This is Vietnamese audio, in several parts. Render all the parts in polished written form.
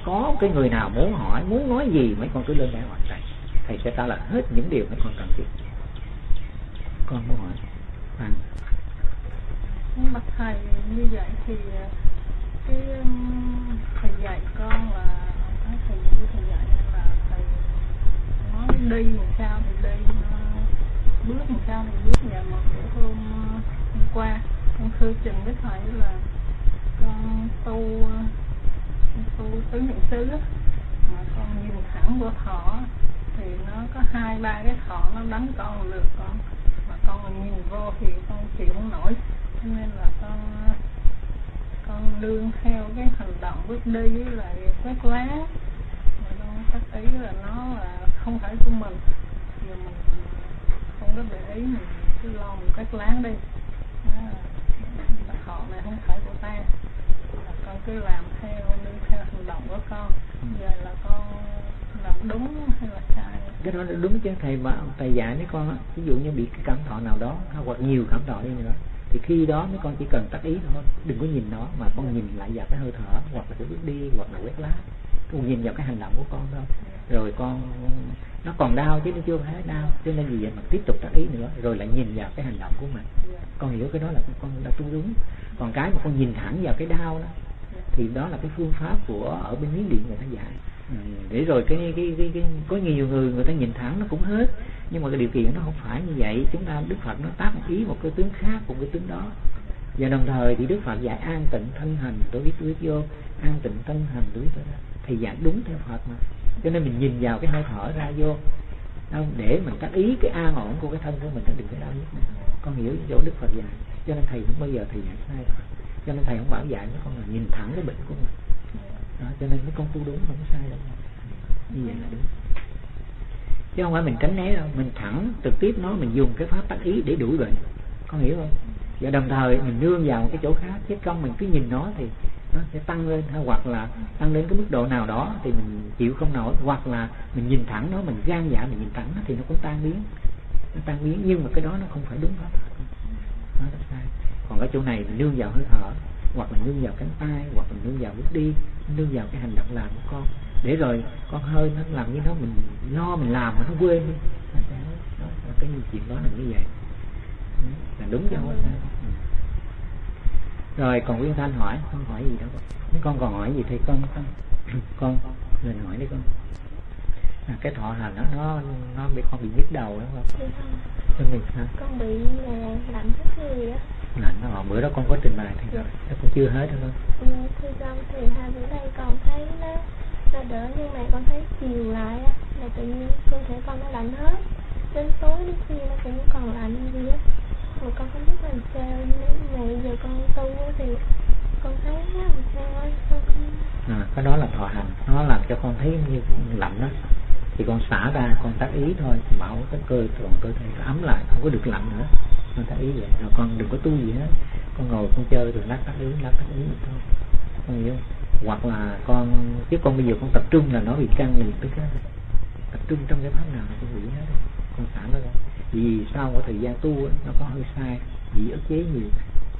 có cái người nào muốn hỏi, muốn nói gì mấy con cứ lên đây hỏi thầy sẽ trả lời hết những điều mấy con cần thiết. Con muốn hỏi bạch thầy, như vậy thì cái thầy dạy con là thầy như thầy dạy là thầy nói đi làm sao thì đi, bước làm sao thì bước. Và một bữa hôm qua con thưa trình với thầy là con tu tứ niệm xứ mà con nhìn thẳng vô thọ thì nó có 2-3 cái thọ nó đánh con lượt con, mà con nhìn vô thì con chịu không nổi, cho nên là con đương theo cái hành động bước đi với lại quét lá, mà con phát ý là nó là không phải của mình, giờ mình không có để ý, mình cứ lo mình quét lá đi, thọ này không phải của ta, là con cứ làm theo, đương theo hành động của con. Giờ là con làm đúng hay là sai? Cái đó là đúng chứ thầy, mà thầy dạy mấy con á, ví dụ như bị cái cảm thọ nào đó hoặc nhiều cảm thọ đi nữa thì khi đó mấy con chỉ cần tác ý thôi, đừng có nhìn nó mà con nhìn lại vào cái hơi thở hoặc là cái bước đi hoặc là quét lá, con nhìn vào cái hành động của con thôi. Rồi con nó còn đau chứ nó chưa phải đau, cho nên vì vậy mà tiếp tục tác ý nữa rồi lại nhìn vào cái hành động của mình. Con hiểu cái đó là con đã tu đúng. Còn cái mà con nhìn thẳng vào cái đau đó thì đó là cái phương pháp của ở bên Miến Điện người ta dạy. Để rồi cái có nhiều người ta nhìn thẳng nó cũng hết, nhưng mà cái điều kiện nó không phải như vậy. Chúng ta Đức Phật nó tác một ý một cái tướng khác của cái tướng đó, và đồng thời thì Đức Phật dạy an tịnh thân hành đối với tuyết vô, an tịnh thân hành đối với thì dạy đúng theo Phật mà. Cho nên mình nhìn vào cái hơi thở ra vô để mình tác ý cái an ổn của cái thân của mình, nó đừng có đau nhức. Con hiểu chỗ Đức Phật dạy, cho nên thầy không bao giờ thầy dạy sai. Cho nên thầy không bảo dạy mấy con là nhìn thẳng cái bệnh của mình đó, cho nên mấy con tu đúng không sai đâu, như vậy là đúng, chứ không phải mình tránh né đâu. Mình thẳng trực tiếp nói, mình dùng cái pháp tác ý để đuổi bệnh, con hiểu không? Và đồng thời mình nương vào một cái chỗ khác, chứ không mình cứ nhìn nó thì nó sẽ tăng lên, hay hoặc là tăng đến cái mức độ nào đó thì mình chịu không nổi, hoặc là mình nhìn thẳng nó, mình gan dạ mình nhìn thẳng nó thì nó cũng tan biến, nhưng mà cái đó nó không phải đúng pháp, nó là sai. Còn cái chỗ này mình nương vào hơi thở, hoặc là nương vào cánh tay, hoặc là nương vào bước đi, nương vào cái hành động làm của con, để rồi con hơi nó làm như nó, mình lo mình làm mà nó quên đi. Đó, cái chuyện đó là như vậy, là đúng chứ không sai. Rồi còn Nguyên Thanh hỏi, con hỏi gì đâu, nếu con còn hỏi gì thì con mình hỏi đi con. Cái thọ hành nó bị con bị nhức đầu đúng không? Con bị lạnh rất nhiều á. Lạnh nó bữa đó con có trình bày thì nó cũng chưa hết đúng không? Thưa con thì 2 bữa nay con thấy nó đỡ, nhưng mà con thấy chiều lại á là tự nhiên cơ thể con nó lạnh hết, đến tối đến khuya nó cũng còn lạnh gì á, mà con không biết làm sao. Nếu mà giờ con tu thì con thấy nó làm sao ấy, cái đó là thọ hành, nó làm cho con thấy như lạnh đó thì con xả ra, con tác ý thôi, bảo cái cơ thể nó ấm lại, không có được lạnh nữa, con tác ý vậy. Rồi con đừng có tu gì hết, con ngồi con chơi rồi lát tác ý thôi, con hiểu không? Hoặc là con bây giờ con tập trung là nó bị căng liền, tức là tập trung trong cái pháp nào con nghĩ hết, con xả nó ra. Vì sau một thời gian tu nó có hơi sai, bị ức chế nhiều,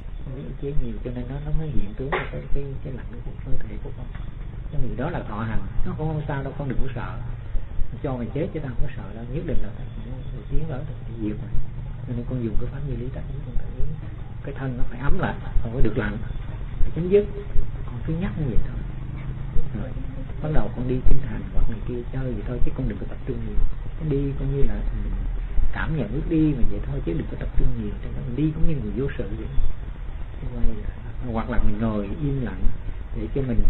cho nên nó mới hiện tướng cái lạnh của cơ thể của con. Cái gì đó là thọ hành, nó cũng không sao đâu, con đừng có sợ. Cho mình chết chứ ta không có sợ đâu, nhất định là một tiếng đó thì diệt mà. Cho nên con dùng cái pháp như lý tác ý, con tác ý cái thân nó phải ấm lại, không có được lạnh, phải chấm dứt. Con cứ nhắc như vậy thôi. Rồi bắt đầu con đi kinh hành hoặc này kia chơi vậy thôi, chứ con đừng có tập trung nhiều. Con đi coi như là cảm nhận bước đi mà vậy thôi, chứ đừng có tập trung nhiều. Cho nên mình đi cũng như người vô sự vậy. Hoặc là mình ngồi im lặng để cho mình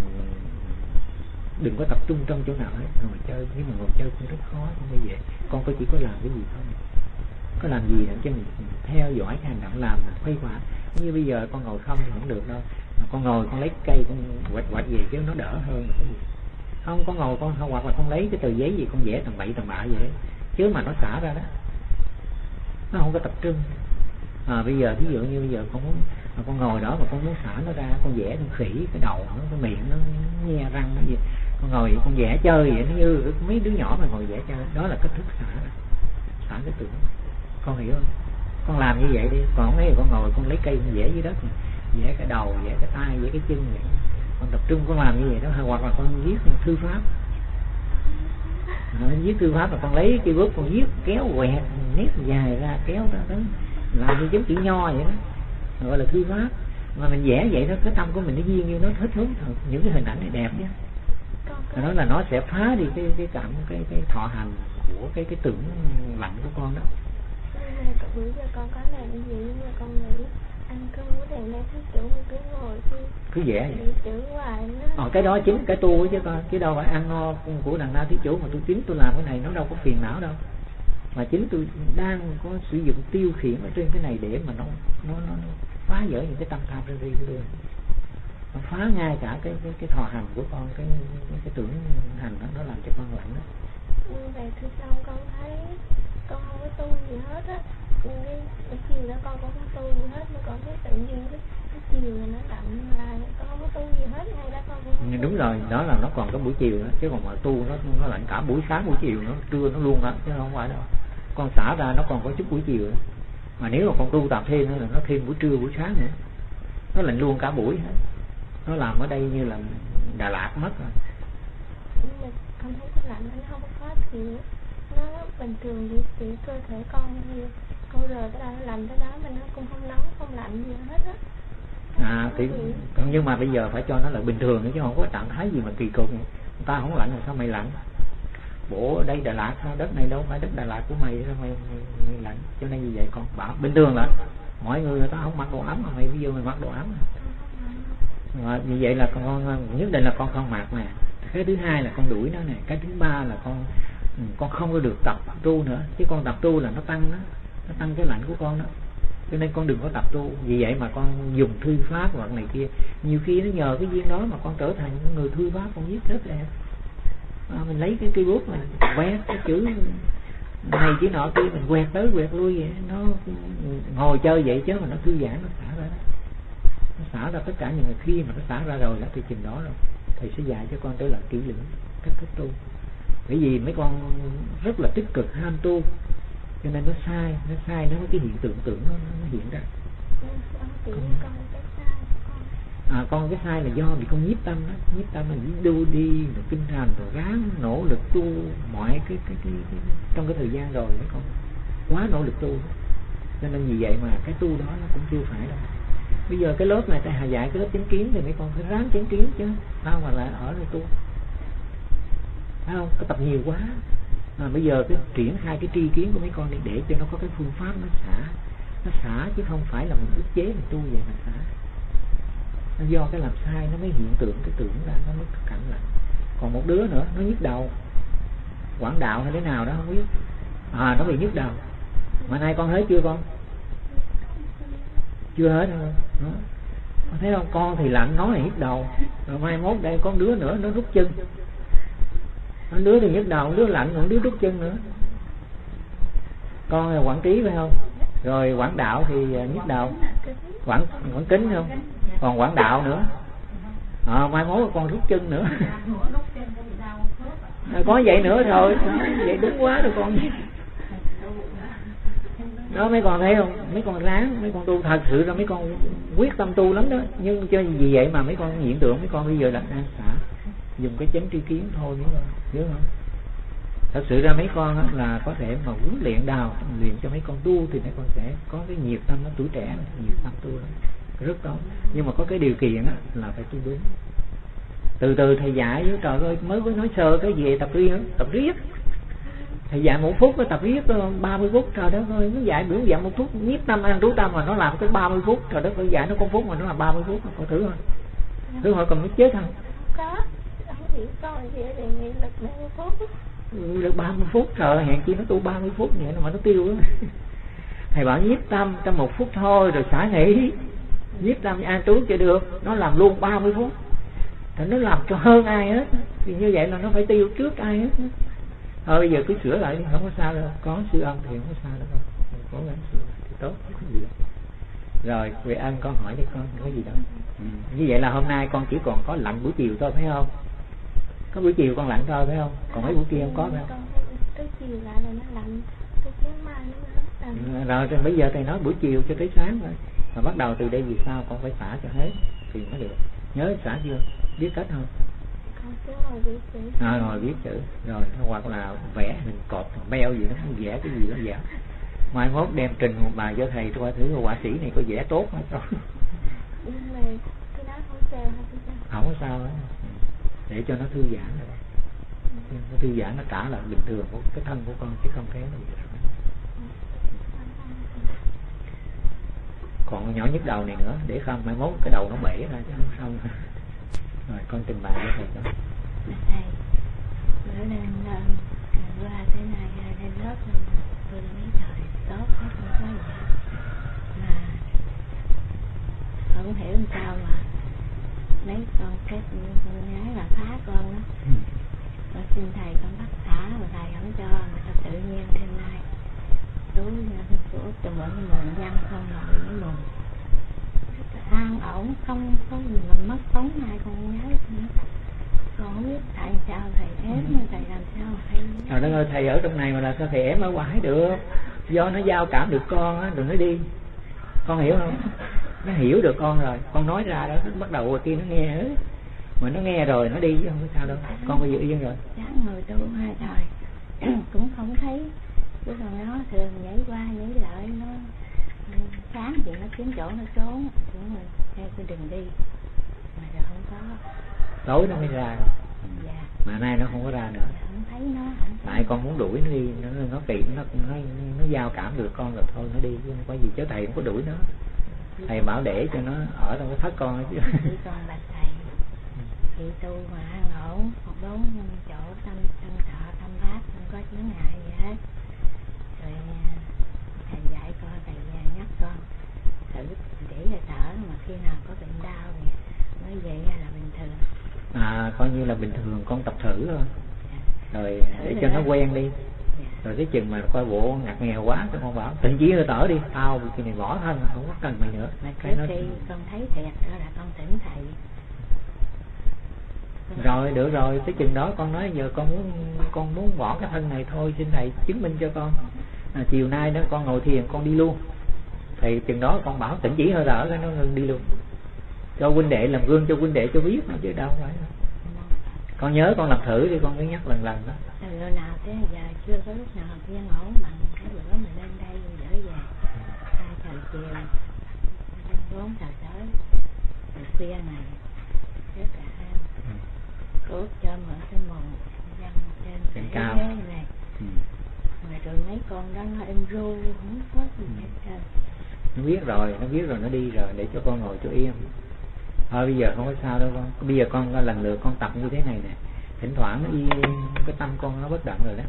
đừng có tập trung trong chỗ nào hết, ngồi chơi. Nhưng mà ngồi chơi cũng rất khó, không như vậy. Con chỉ có làm cái gì thôi, có làm gì để cho mình theo dõi cái hành động làm, khuây khỏa. Như bây giờ con ngồi không thì không được đâu, mà con ngồi con lấy cây con quạch gì chứ nó đỡ hơn là cái gì. Không, con ngồi con hoặc là con lấy cái tờ giấy gì con vẽ tầm bậy tầm bạ vậy, chứ mà nó xả ra đó nó không có tập trung. Bây giờ ví dụ như bây giờ con muốn con ngồi đó mà con muốn xả nó ra, con vẽ con khỉ cái đầu nó, cái miệng nó nhe răng nó gì, con ngồi con vẽ chơi vậy, nó như mấy đứa nhỏ mà ngồi vẽ chơi, đó là cách thức xả cái tưởng. Con hiểu không? Con làm như vậy đi, còn không ấy con ngồi con lấy cây con vẽ dưới đất, vẽ cái đầu, vẽ cái tay, vẽ cái chân vậy, Con tập trung con làm như vậy đó, hoặc là con viết thư pháp. Viết thư pháp là con lấy cây bút con viết kéo quẹt nét dài ra kéo ra đó, làm như giống chữ nho vậy đó, gọi là thư pháp. Mà mình vẽ vậy đó, cái tâm của mình nó duyên như nó thích thú thật, những cái hình ảnh này đẹp chứ. Đó là nó sẽ phá đi cái cảm cái thọ hành của cái tưởng lạnh của con đó. Bữa giờ con có làm gì nhưng mà con nghĩ ăn cơm của đèn đây thứ chủ mà cứ ngồi cứ vẽ vậy. Chữ hoài Cái đó chính cái tu chứ con, chứ đâu phải ăn no của đàn na thí chủ mà tôi chính tôi làm cái này nó đâu có phiền não đâu. Mà chính tôi đang có sử dụng tiêu khiển ở trên cái này để mà nó phá vỡ những cái tâm tham sân si của tôi. Nó phá ngay cả cái thọ hành của con, cái tưởng hành đó, nó làm cho con lạnh đó. Nhưng về thứ xong con thấy con không có tu gì hết á. Cái chiều đó con cũng không tu gì hết, mà con thấy tự nhiên cái chiều này nó đậm lại, con không có tu gì hết, ngay đó con cũng không. Đúng rồi, đó là nó còn có buổi chiều đó, chứ còn mà tu nó lạnh cả buổi sáng buổi chiều, nó trưa nó luôn đó, chứ không phải đâu. Con xả ra nó còn có chút buổi chiều đó. Mà nếu mà con tu tập thêm nữa là nó thêm buổi trưa buổi sáng nữa, nó lạnh luôn cả buổi hết. Nó làm ở đây như là Đà Lạt mất rồi. Nhưng mà con thấy cái lạnh nó không có khó chịu, nó bình thường thì cơ thể con thì con rời tới đâu nó lạnh tới đó, mà nó cũng không nóng không lạnh gì hết á. Thì nhưng mà bây giờ phải cho nó là bình thường nữa, chứ không có trạng thái gì mà kỳ cục. Người ta không lạnh là sao mày lạnh? Bộ ở đây Đà Lạt sao, đất này đâu phải đất Đà Lạt của mày, sao mày lạnh? Cho nên như vậy con bảo bình thường là mọi người ta không mặc đồ ấm mà mày bây giờ mày mặc đồ ấm. Như vậy là con nhất định là con không mặc nè. Cái thứ hai là con đuổi nó nè. Cái thứ ba là con không có được tập tu nữa, chứ con tập tu là nó tăng đó, nó tăng cái lạnh của con đó. Cho nên con đừng có tập tu. Vì vậy mà con dùng thư pháp hoặc này kia, nhiều khi nó nhờ cái duyên đó mà con trở thành người thư pháp, con viết rất đẹp. Mình lấy cái cây bút mình quét cái chữ này chữ nọ kia, mình quẹt tới quẹt lui vậy, nó ngồi chơi vậy chứ mà nó thư giãn, nó xả ra. Nó xả ra tất cả những khi mà nó xả ra rồi là cái chừng đó rồi thầy sẽ dạy cho con tới là kỹ lưỡng cách thức tu. Bởi vì mấy con rất là tích cực ham tu, cho nên nó sai nó cái hiện tượng nó hiện ra. Con cái sai là do vì con nhiếp tâm đó, nhiếp tâm mình đu đi rồi kinh hành rồi ráng nỗ lực tu mọi cái trong cái thời gian rồi mấy con quá nỗ lực tu, cho nên vì vậy mà cái tu đó nó cũng chưa phải đâu. Bây giờ cái lớp này thầy dạy cái lớp chánh kiến thì mấy con phải ráng chánh kiến chứ, sao mà lại ở đây tu, phải không? Cái tập nhiều quá. Bây giờ cái triển khai cái tri kiến của mấy con đi để cho nó có cái phương pháp nó xả chứ không phải là mình ức chế mình tu vậy mà xả. Nó do cái làm sai nó mới hiện tượng cái tưởng ra, nó mới thực cảnh lại. Còn một đứa nữa nó nhức đầu, quảng đạo hay thế nào đó không biết, nó bị nhức đầu. Mà nay con hết chưa con? Chưa hết đâu. Con thấy không? Con thì lạnh, nói là nhức đầu. Rồi mai mốt đây có đứa nữa nó rút chân. Nó đứa thì nhức đầu, đứa lạnh, còn đứa rút chân nữa. Con là Quảng Trí phải không? Rồi Quảng Đạo thì nhức đầu. Quảng Kính không? Còn Quảng Đạo nữa. Mai mốt con rút chân nữa. Có vậy nữa thôi. Vậy đúng quá rồi con. Đó mấy con thấy không? Mấy con ráng, mấy con tu thật sự ra mấy con quyết tâm tu lắm đó. Nhưng cho vì vậy mà mấy con hiện tượng mấy con bây giờ đặt đang xả, dùng cái chánh tri kiến thôi, nhớ không? Thật sự ra mấy con là có thể mà huấn luyện luyện cho mấy con tu thì mấy con sẽ có cái nhiệt tâm, nó tuổi trẻ nhiệt tâm tu lắm, rất tốt. Nhưng mà có cái điều kiện là phải tu đúng. Từ từ thầy dạy với trời ơi, mới có nói sơ cái gì tập riết. Thầy dạy 1 phút, nó tập riết 30 phút, trời đất ơi, nó dạy biểu dạy 1 phút, nhiếp tâm an trú tâm mà nó làm tới 30 phút, trời đất ơi, dạy nó con phút mà nó làm 30 phút, con thử thôi. Thử hỏi còn mới chết không? Có, không hiểu con gì đề nghị lực 30 phút. Được 30 phút, trời hèn chi nó tu 30 phút vậy mà nó tiêu đó. Thầy bảo nhiếp tâm trong 1 phút thôi rồi xả nghỉ. Nhiếp tâm an trú cho được, nó làm luôn 30 phút. Thì nó làm cho hơn ai hết. Thì như vậy là nó phải tiêu trước ai hết. Thôi bây giờ cứ sửa lại đi, không có sao đâu. Có siêu âm thì không có sao đâu. Cố gắng sửa lại thì tốt, không có gì đâu. Rồi, Huệ Ân con hỏi đi con, không có gì đâu. Như vậy là hôm nay con chỉ còn có lạnh buổi chiều thôi phải không? Có buổi chiều con lạnh thôi phải không? Còn mấy buổi kia không có phải không? Tới chiều lại là nó lạnh, tới sáng mai nó rồi thì bây giờ thầy nói buổi chiều cho tới sáng rồi. Mà bắt đầu từ đây vì sao con phải xả cho hết thì mới được. Nhớ xả chưa? Biết cách không? Con cứ ngồi viết chữ. Ngồi viết chữ rồi, hoặc là vẽ hình cột beo gì đó, vẽ cái gì đó vẽ. Mai mốt đem trình một bài cho thầy coi thử họa sĩ này có vẽ tốt không. Nhưng mà cái đó không sao hả thầy? Không có sao hết, để cho nó thư giãn rồi. Nó thư giãn, nó trả lại bình thường của cái thân của con chứ không thế gì. Còn nhỏ nhất đầu này nữa, để không mai mốt cái đầu nó bể ra chứ không sao. Rồi con trình bày với thầy cho. Thầy, bữa lên qua thế này lên lớp tôi mấy trời tốt hết không có gì mà không hiểu làm sao mà mấy con kết con gái là phá con đó. Con xin thầy con bắt thả mà thầy không cho, mà sao tự nhiên thêm nay túi của cho mỗi mồm văn không nổi với mồm an ổn, không có gì mà mất tốn hai con gái nữa. Con không biết tại sao thầy ém, thầy làm sao thầy. Trời đất ơi, thầy ở trong này mà là sao thầy ém ở ngoài được? Do nó giao cảm được con á, đừng nói đi. Con hiểu không? Nó hiểu được con rồi, con nói ra đó, bắt đầu rồi kia nó nghe hết. Mà nó nghe rồi nó đi chứ không có sao đâu. Con bây giờ yên rồi. Sáng ngồi tu hai thời cũng không thấy. Chứ còn nó thường nhảy qua nhảy lại, nó sáng thì nó kiếm chỗ nó trốn, cũng rồi theo tôi đừng đi. Mà giờ không có. Tối nó mới ra. Dạ. Mà nay nó không có ra nữa. Không thấy nó. Tại con muốn đuổi nó đi, nó kỳ, nó giao cảm được con rồi thôi nó đi chứ không có gì, chứ thầy không có đuổi nó. Thầy bảo để cho nó ở trong cái thất con chứ. Chỉ còn bạch thầy khi tu mà an ổn, một đốn chỗ tâm thọ tâm pháp không có chướng ngại gì hết. Rồi thầy dạy con, thầy nhắc con thử để cho thở, mà khi nào có bệnh đau thì nói vậy là bình thường. Coi như là bình thường, con tập thử thôi. Rồi để cho nó quen đi. Rồi cái chừng mà coi bộ ngặt nghèo quá cho con bảo tịnh chỉ hơi thở đi, tao vì này bỏ thân không có cần mày nữa. Mà trước khi con thấy thầy đó là con tỉnh thầy. Rồi được rồi, tới chừng đó con nói giờ con muốn bỏ cái thân này thôi, xin thầy chứng minh cho con. Chiều nay đó con ngồi thiền con đi luôn. Thì chừng đó con bảo tịnh chỉ hơi thở cái nó ngừng đi luôn. Cho huynh đệ làm gương, cho huynh đệ cho biết chứ đâu phải. Con nhớ con làm thử đi, con cứ nhắc lần đó. Từ lúc nào tới giờ chưa có lúc nào yên ổn bằng cái bữa mình lên đây trở về 2 giờ chiều 4 giờ tới rồi khuya này rất là an. Cốt cho mở cái mồm văn trên cao này. Mà rồi mấy con đó nó em ru không có gì hết trơn. Nó biết rồi nó đi rồi, để cho con ngồi cho yên. Thôi bây giờ không có sao đâu con. Bây giờ con lần lượt con tập như thế này nè. Thỉnh thoảng nó yên, cái tâm con nó bất động rồi đó.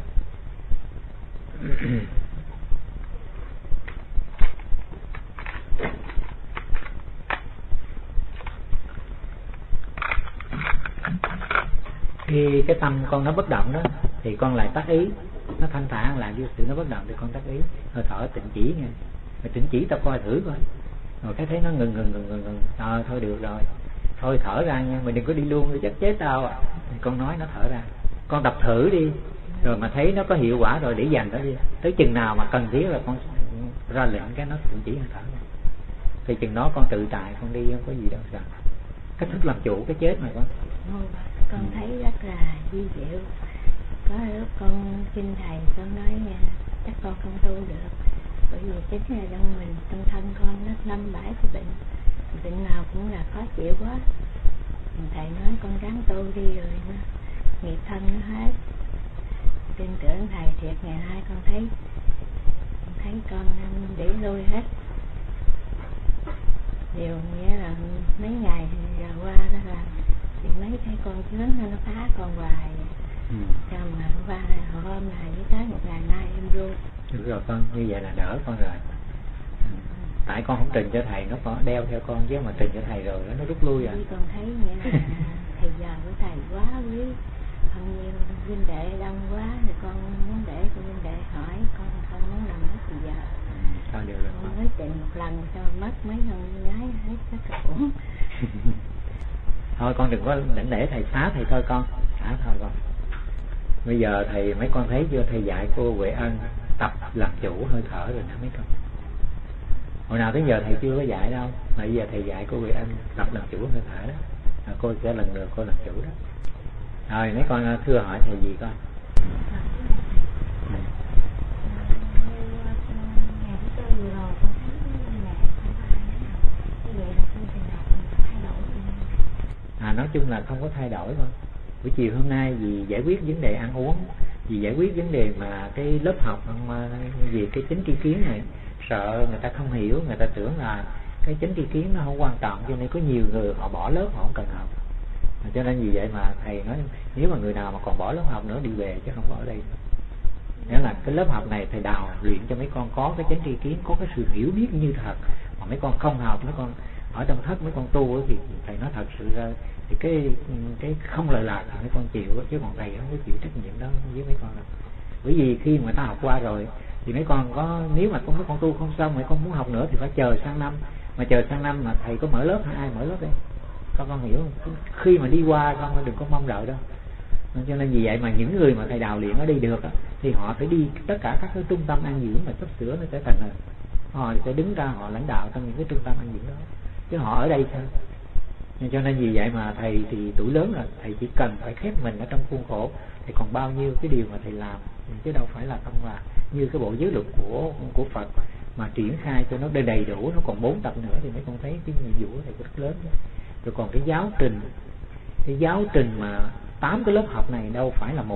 Khi cái tâm con nó bất động đó thì con lại tác ý, nó thanh thản lại với sự nó bất động thì con tác ý hơi thở tịnh chỉ nha. Rồi tịnh chỉ tao coi thử coi. Rồi cái thấy nó ngừng. Thôi được rồi. Thôi thở ra nha, mày đừng có đi luôn, chắc chết tao à. Thì con nói nó thở ra. Con tập thử đi. Rồi mà thấy nó có hiệu quả rồi để dành đó đi. Tới chừng nào mà cần thiết là con ra lệnh cái nó tịnh chỉ hơi thở ra. Thì chừng đó con tự tại con đi, không có gì đâu sợ. Cách thức làm chủ cái chết mà con. Con thấy rất là vi diệu. Có lúc con xin thầy con nói chắc con không tu được, bởi vì chính là trong mình, trong thân con nó 5-7 cái bệnh nào cũng là khó chịu quá. Thầy nói con ráng tu đi rồi nó nghiệp thân nó hết. Tin tưởng thầy thiệt, ngày nay con thấy con để lui hết. Điều nghĩa là mấy ngày giờ qua đó là thì mấy cái con chướng nó phá con hoài. Cho mà qua hôm nay với tới 1 ngày nay em ru. Được rồi con, như vậy là đỡ con rồi. Tại con không trình cho thầy, nó có đeo theo con, chứ mà trình cho thầy rồi nó rút lui rồi. Con thấy nghĩa là thầy giờ của thầy quá quý, không nhiều huynh đệ đông quá thì con muốn để cho huynh đệ hỏi, con không muốn làm mất thì giờ. Thôi được rồi. Con mới trình một lần cho mất mấy con gái hết tất cả. Thôi con đừng có để thầy xá thầy thôi con, xá thôi con. Bây giờ thầy, mấy con thấy chưa, thầy dạy cô Huệ Ân tập làm chủ hơi thở rồi nè mấy con. Hồi nào tới giờ thầy chưa có dạy đâu, mà bây giờ thầy dạy cô Huệ Ân tập làm chủ hơi thở đó. Cô sẽ lần lượt cô làm chủ đó. Rồi mấy con thưa hỏi thầy gì con? Nói chung là không có thay đổi thôi. Buổi chiều hôm nay vì giải quyết vấn đề ăn uống, vì giải quyết vấn đề mà cái lớp học vì cái chính tri kiến này, sợ người ta không hiểu, người ta tưởng là cái chính tri kiến nó không quan trọng, cho nên có nhiều người họ bỏ lớp, họ không cần học. Cho nên vì vậy mà thầy nói nếu mà người nào mà còn bỏ lớp học nữa đi về chứ không có ở đây. Nghĩa là cái lớp học này thầy đào luyện cho mấy con có cái chính tri kiến, có cái sự hiểu biết như thật. Mà mấy con không học, mấy con ở trong thất mấy con tu thì thầy nói thật sự ra thì cái không lời lạc mấy con chịu, chứ còn thầy không có chịu trách nhiệm đó với mấy con đâu. Bởi vì khi mà ta học qua rồi thì mấy con có, nếu mà mấy con tu không xong, mấy con muốn học nữa thì phải chờ sang năm. Mà chờ sang năm mà thầy có mở lớp hay ai mở lớp đây? Con hiểu không? Khi mà đi qua con đừng có mong đợi đâu. Cho nên vì vậy mà những người mà thầy đào luyện ở đây được á, thì họ phải đi tất cả các cái trung tâm ăn dưỡng mà sắp sửa nó sẽ thành rồi. Họ sẽ đứng ra họ lãnh đạo trong những cái trung tâm ăn dưỡng đó, chứ họ ở đây thôi. Cho nên vì vậy mà thầy thì tuổi lớn rồi, thầy chỉ cần phải khép mình ở trong khuôn khổ thì còn bao nhiêu cái điều mà thầy làm, chứ đâu phải là không là như cái bộ giới luật của Phật mà triển khai cho nó đầy đủ. Nó còn 4 tập nữa thì mấy con thấy cái nhiệm vụ của thầy rất lớn đó. Rồi còn cái giáo trình mà 8 cái lớp học này đâu phải là một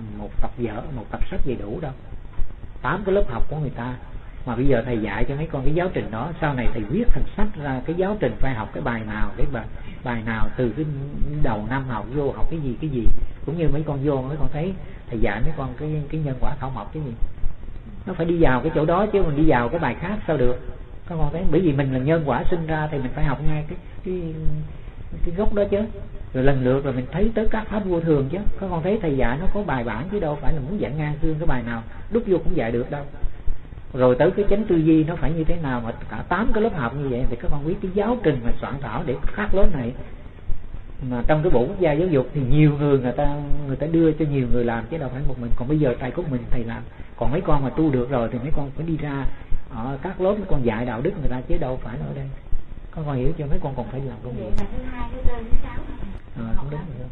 tập sách đầy đủ đâu. 8 cái lớp học của người ta mà bây giờ thầy dạy cho mấy con cái giáo trình đó, sau này thầy viết thành sách ra cái giáo trình phải học cái bài nào, cái bài nào từ cái đầu năm học vô học cái gì. Cũng như mấy con vô mấy con thấy thầy dạy mấy con cái nhân quả thảo mộc cái gì, nó phải đi vào cái chỗ đó chứ mình đi vào cái bài khác sao được. Các con thấy, bởi vì mình là nhân quả sinh ra thì mình phải học ngay cái gốc đó chứ. Rồi lần lượt rồi mình thấy tới các pháp vô thường chứ. Các con thấy thầy dạy nó có bài bản chứ đâu phải là muốn dạy ngang xương cái bài nào đúc vô cũng dạy được đâu. Rồi tới cái chánh tư duy nó phải như thế nào mà cả 8 cái lớp học như vậy thì các con biết cái giáo trình mà soạn thảo để khác lớp này. Mà trong cái bộ quốc gia giáo dục thì nhiều người người ta đưa cho nhiều người làm chứ đâu phải một mình. Còn bây giờ thầy có mình thầy làm. Còn mấy con mà tu được rồi thì mấy con phải đi ra ở các lớp mấy con dạy đạo đức người ta chứ đâu phải ở đây. Con còn hiểu chưa? Mấy con còn phải làm công việc. Cũng đúng rồi.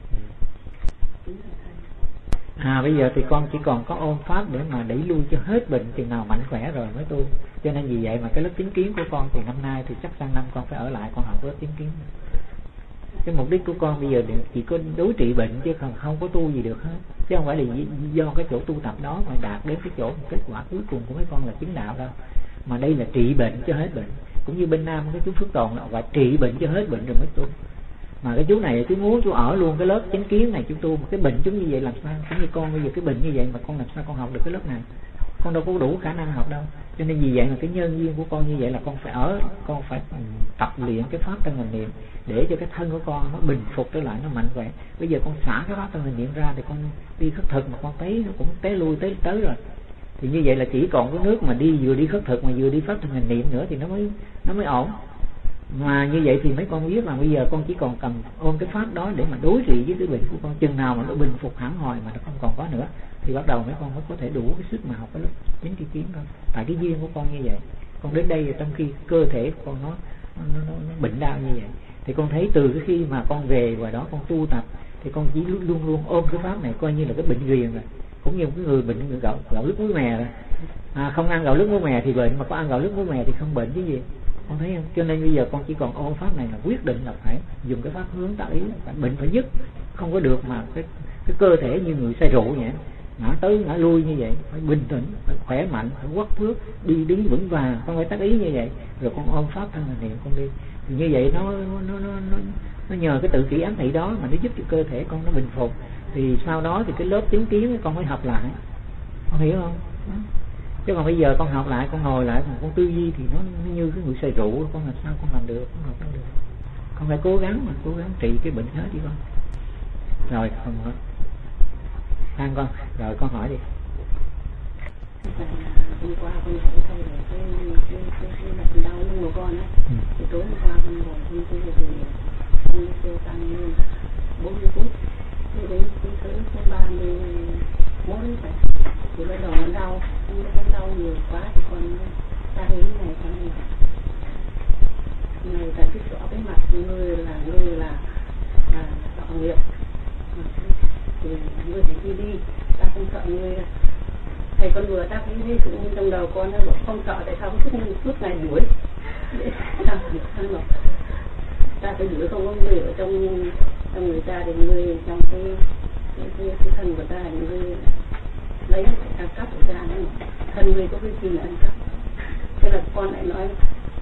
Bây giờ thì con chỉ còn có ôm pháp để mà đẩy lui cho hết bệnh, chừng nào mạnh khỏe rồi mới tu. Cho nên vì vậy mà cái lớp chính kiến của con thì năm nay thì chắc sang năm con phải ở lại con học lớp chính kiến. Cái mục đích của con bây giờ chỉ có đối trị bệnh chứ không có tu gì được hết. Chứ không phải là do cái chỗ tu tập đó mà đạt đến cái chỗ kết quả cuối cùng của mấy con là chứng đạo đâu. Mà đây là trị bệnh cho hết bệnh. Cũng như bên Nam cái chú Phước Toàn là phải trị bệnh cho hết bệnh rồi mới tu. Mà cái chú này chú muốn chú ở luôn cái lớp chánh kiến này chú tu, mà cái bệnh chúng như vậy làm sao? Cũng như con bây giờ cái bệnh như vậy mà con làm sao con học được cái lớp này? Con đâu có đủ khả năng học đâu. Cho nên vì vậy mà cái nhân duyên của con như vậy là con phải tập luyện cái pháp thân hành niệm để cho cái thân của con nó bình phục trở lại, nó mạnh khỏe. Bây giờ con xả cái pháp thân hành niệm ra thì con đi khất thực mà con thấy nó cũng té lui tới rồi. Thì như vậy là chỉ còn cái nước mà vừa đi khất thực mà vừa đi pháp thân hành niệm nữa thì nó mới ổn. Mà như vậy thì mấy con biết là bây giờ con chỉ còn cần ôm cái pháp đó để mà đối trị với cái bệnh của con. Chừng nào mà nó bình phục hẳn hồi mà nó không còn có nữa thì bắt đầu mấy con mới có thể đủ cái sức mà học cái lớp chính tri kiến thôi. Tại cái duyên của con như vậy. Con đến đây trong khi cơ thể của con nó bệnh đau như vậy thì con thấy từ cái khi mà con về ngoài đó con tu tập thì con chỉ luôn luôn ôm cái pháp này coi như là cái bệnh ghiền rồi. Cũng như cái người bệnh gạo lứt muối mè rồi. Không ăn gạo lứt muối mè thì bệnh, mà có ăn gạo lứt muối mè thì không bệnh chứ gì. Con thấy không? Cho nên bây giờ con chỉ còn ôm pháp này là quyết định là phải dùng cái pháp hướng tạo ý, bệnh phải dứt, không có được mà cái cơ thể như người say rượu vậy, ngã tới ngã lui như vậy, phải bình tĩnh, phải khỏe mạnh, phải quất phước, đi đứng vững vàng, con phải tác ý như vậy, rồi con ôm pháp thân hành niệm con đi. Thì như vậy nó nhờ cái tự kỷ ám thị đó mà nó giúp cho cơ thể con nó bình phục. Thì sau đó thì cái lớp chứng kiến con mới học lại, con hiểu không? Chứ còn bây giờ con học lại, con ngồi lại, con tư duy thì nó như cái người say rượu, con làm sao con làm được, con học không được. Con phải cố gắng trị cái bệnh hết đi con. Rồi con hỏi Phan con, rồi con hỏi đi. Hôm qua con thấy thầy cái bệnh đau lưng của con á, thì tối hôm qua con ngồi con tu thì con kêu tăng lên 40 phút, thì đến thứ 31 phải. Thì bắt đầu nó đau nhiều quá thì con ta thấy này tại cái chỗ cái mặt người là thì đi, ta không sợ người. Thầy con vừa ta thấy đi sự trong đầu con nó bảo không sợ, tại sao không thức suốt ngày đuổi ta phải đuổi không có người ở trong người ta thì người trong cái thân của ta thì người lấy ăn cắp của ta nữa, thân người có cái gì là ăn cắp. Thế là con lại nói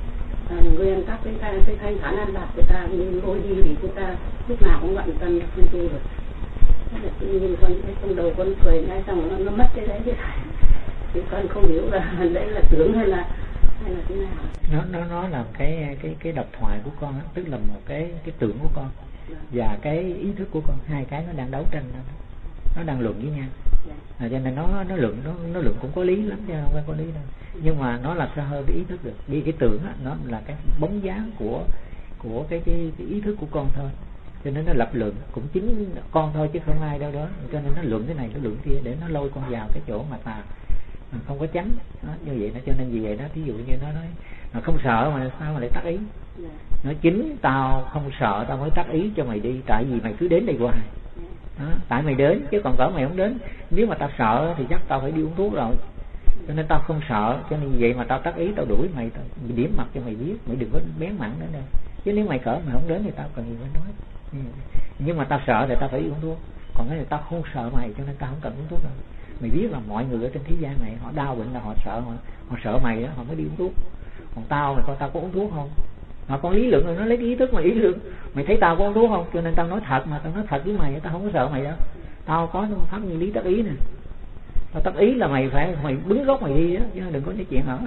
người ăn cắp cái thanh thản an lạc của ta, người lôi đi thì chúng ta lúc nào cũng loạn tâm không tu được. Thế là tự nhiên con thấy trong đầu con cười ngay, xong nó mất cái đấy thì con không hiểu là đấy là tưởng hay là thế nào. Nó là cái độc thoại của con đó, tức là một cái tưởng của con và cái ý thức của con, hai cái nó đang đấu tranh, nó đang luận với nhau. Cho nên nó luận cũng có lý lắm chứ không phải có lý đâu, nhưng mà nó làm sao hơn cái ý thức được. Vì cái tưởng đó, nó là cái bóng dáng của cái ý thức của con thôi, cho nên nó lập luận cũng chính con thôi chứ không ai đâu đó, cho nên nó luận cái này nó luận kia để nó lôi con vào cái chỗ mà ta không có tránh đó, như vậy nó. Cho nên vì vậy đó, thí dụ như nó nói mà không sợ mà sao mà lại tác ý, nó chính tao không sợ tao mới tác ý cho mày đi, tại vì mày cứ đến đây hoài đó, tại mày đến chứ còn cỡ mày không đến. Nếu mà tao sợ thì chắc tao phải đi uống thuốc rồi, cho nên tao không sợ, cho nên vì vậy mà tao tác ý, tao đuổi mày, tao điểm mặt cho mày biết, mày đừng có bén mặn nữa đâu. Chứ nếu mày cỡ mày không đến thì tao cần gì phải nói. Nhưng mà tao sợ thì tao phải đi uống thuốc, còn cái này tao không sợ mày cho nên tao không cần uống thuốc đâu. Mày biết là mọi người ở trên thế gian này họ đau bệnh là họ sợ mày đó, họ mới đi uống thuốc. Còn tao mày coi tao có uống thuốc không? Mà con lý luận rồi, nó lấy cái ý thức mà lý luận. Mày thấy tao có uống thuốc không? Cho nên tao nói thật mà, tao nói thật với mày, tao không có sợ mày đâu. Tao có pháp nguyên lý tác ý nè. Tao tác ý là mày bứng gốc mày đi đó, chứ đừng có nói chuyện hả?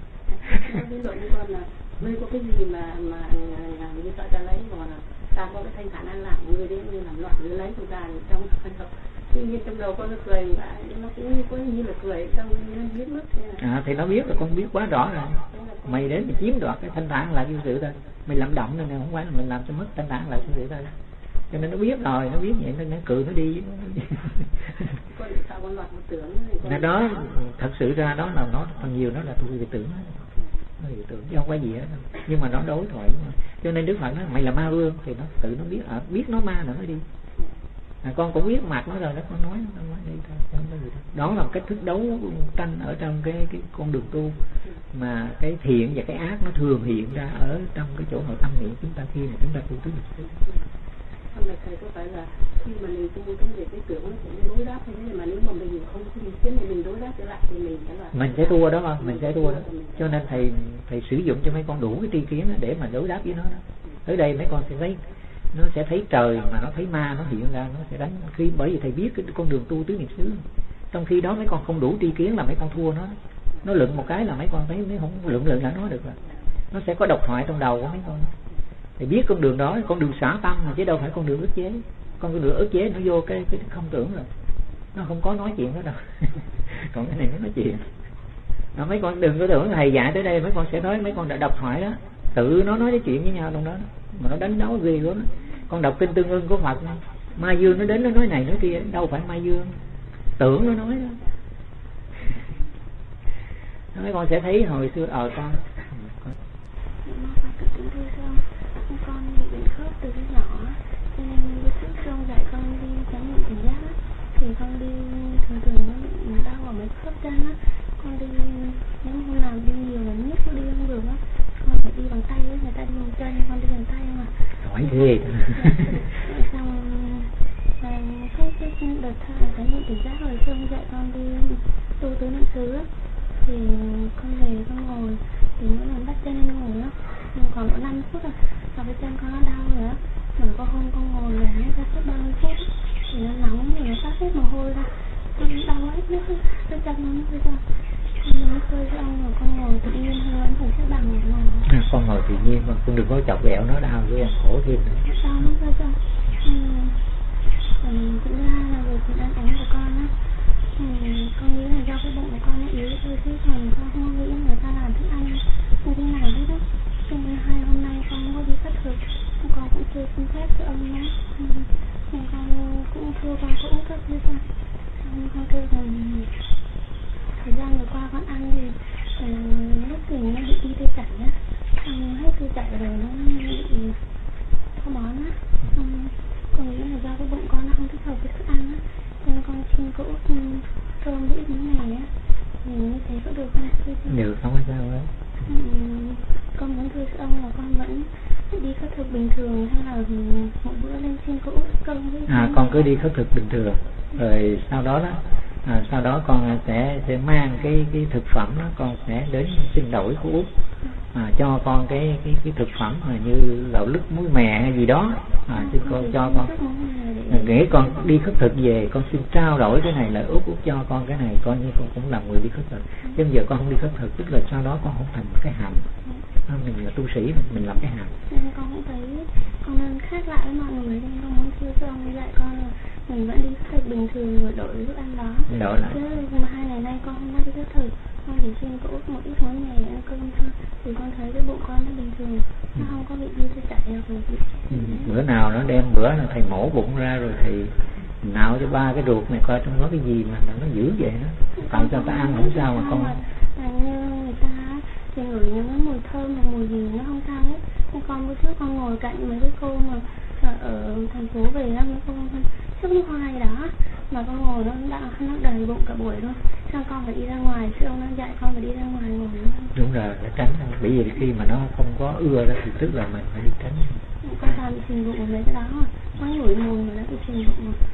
Lý luận của con là ngươi có cái gì mà như sao ta lấy, còn là ta có cái thanh thản an lạc, người đến người làm loạn người lấy của ta trong thân hợp. Tuy nhiên trong đầu con nó cười và nó cũng có như là cười trong nó biết mất thế này. Thì nó biết là con biết quá rõ rồi. Mày đến thì chiếm đoạt cái thanh thản lại sự thôi. Mày làm động nên không phải là mình làm cho mất thanh thản lại sự thôi. Cho nên nó biết rồi, nó biết vậy nên nó cười nó đi. Con sao con loạt một tưởng này đó, thật sự ra đó là nó phần nhiều nó là thuộc về tưởng. Nó về tưởng chứ không phải gì hết. Nhưng mà nó đối thoại mà. Cho nên Đức Phật nói mày là ma vương thì nó tự nó biết nó ma là nó đi. Con cũng biết mặt nó rồi đó, con nói đi thôi, không có gì đâu. Đó là một cách thức đấu tranh ở trong cái con đường tu, mà cái thiện và cái ác nó thường hiện ra ở trong cái chỗ nội tâm niệm chúng ta khi mà chúng ta tu tứ niệm xứ. Không là thầy có phải là khi mà mình tu cái về cái tưởng nó cũng đối đáp thế, nhưng mà nếu mà mình không tu tiến thì mình đối đáp trở lại thì mình sẽ thua đó mà, mình sẽ thua đó. Cho nên thầy sử dụng cho mấy con đủ cái tri kiến để mà đối đáp với nó đó. Tới đây mấy con sẽ thấy nó sẽ thấy trời mà nó thấy ma nó hiện ra, nó sẽ đánh khi bởi vì thầy biết cái con đường tu tứ niệm xứ. Trong khi đó mấy con không đủ tri kiến là mấy con thua nó luận một cái là mấy con thấy mấy không luận lại nói được, là nó sẽ có độc thoại trong đầu của mấy con. Thì biết con đường đó, con đường xả tâm mà chứ đâu phải con đường ức chế. Con đường ức chế nó vô cái không tưởng rồi, nó không có nói chuyện đó đâu. Còn cái này nó nói chuyện. Đó, mấy con đừng có tưởng thầy dạy tới đây mấy con sẽ nói mấy con đã độc thoại đó, tự nó nói cái chuyện với nhau trong đó mà nó đánh đấu ghê lắm. Con đọc kinh Tương Ưng của Phật, Ma Dương nó đến nó nói này nói kia, đâu phải Ma Dương, tưởng nó nói đó. Mấy con sẽ thấy hồi xưa con bị bệnh khớp từ cái nhỏ, cho nên bữa trước con dạy con đi chánh niệm tỉnh giác á, thì con đi thường nó đau ở mấy khớp chân á, con đi nếu hôm nào đi nhiều là nhất có đi không được á, con phải đi bằng tay với người ta đi bằng chân, con đi bằng tay mà. Hỏi ghê. Xong cái đợt chánh niệm tỉnh giác rồi xưa dạy con đi tu tứ niệm xứ á, thì con về con ngồi thì mỗi lần bắt chân ngồi á, còn có 5 phút rồi, sau cái chân con nó đau rồi á, mà có hôm con ngồi là nó ra suốt 30 phút thì nó nóng thì nó phát hết mồ hôi ra, con đau hết nước, cái chân nó hơi ra, nó khơi cho ông rồi con ngồi tự nhiên hơn, phải xếp bằng ngồi. Con ngồi tự nhiên mà con đừng có chọc ghẹo nó đau với khổ thêm nữa. Đau nó khơi cho. Thực ra là về sự ăn uống của con á, con nghĩ là do cái bụng của con nó yếu thôi, chứ còn con không nghĩ người ta làm thức ăn như thế nào hết á. Cho nên 2 hôm nay con không có đi cắt thực, con cũng chưa xin phép cho ông nó, nên con cũng thưa con cũng cắt với con. Con kêu rằng thời gian vừa qua con ăn thì lúc thì nó bị đi tiêu chảy á, ăn hết tiêu chảy rồi nó bị có bón á. Con nghĩ là do cái bụng con nó không thích hợp với thức ăn á, cho xin cô Út cơm với ít những ngày á, thì như thế có được không? Được, không có sao hết. Con muốn thưa ông là con vẫn đi khất thực bình thường hay là một bữa lên xin cô Út cơm với con cứ đi khất thực bình thường, rồi sau đó sau đó con sẽ mang cái thực phẩm đó, con sẽ đến xin đổi của Út, cho con cái thực phẩm như gạo lứt, muối mè hay gì đó, xin cô cho con. Nghĩ con đi khất thực về con xin trao đổi cái này là Út cho con cái này, coi như con cũng là người đi khất thực. Chứ giờ con không đi khất thực tức là sau đó con không thành một cái hạnh. Mình là tu sĩ, mình làm cái hạnh. Con cũng thấy con nên khác lại với mọi người, nên con muốn thưa ông dạy con là mình vẫn đi khất thực bình thường rồi đổi thức ăn đó. Đổi lại. Chứ mà 2 ngày nay con không có đi khất thực, con chỉ xin cô Út một ít mỗi ngày ăn cơm thôi, thì con thấy cái bụng con nó bình thường, nó không có bị đi chạy hoặc là gì. Bữa nào nó đem bữa là thầy mổ bụng ra rồi thầy nạo cho 3 cái ruột này coi trong đó cái gì mà nó dữ vậy đó. Tại sao ta ăn không sao mà con như người ta thì ngửi những mùi thơm hoặc mùi gì nó không sao hết. Con bữa trước con ngồi cạnh mấy cái cô mà ở thành phố về á, mấy cô xúc nước hoa gì đó mà con ngồi nó đầy bụng cả buổi luôn. Sao con phải đi ra ngoài, sư ông nó dạy con phải đi ra ngoài ngồi nữa. Đúng rồi, để tránh. Bởi vì khi mà nó không có ưa đó thì tức là mình phải đi tránh. Con sao bị phình bụng mấy cái đó rồi, có ngửi mùi mà nó bị phình bụng rồi.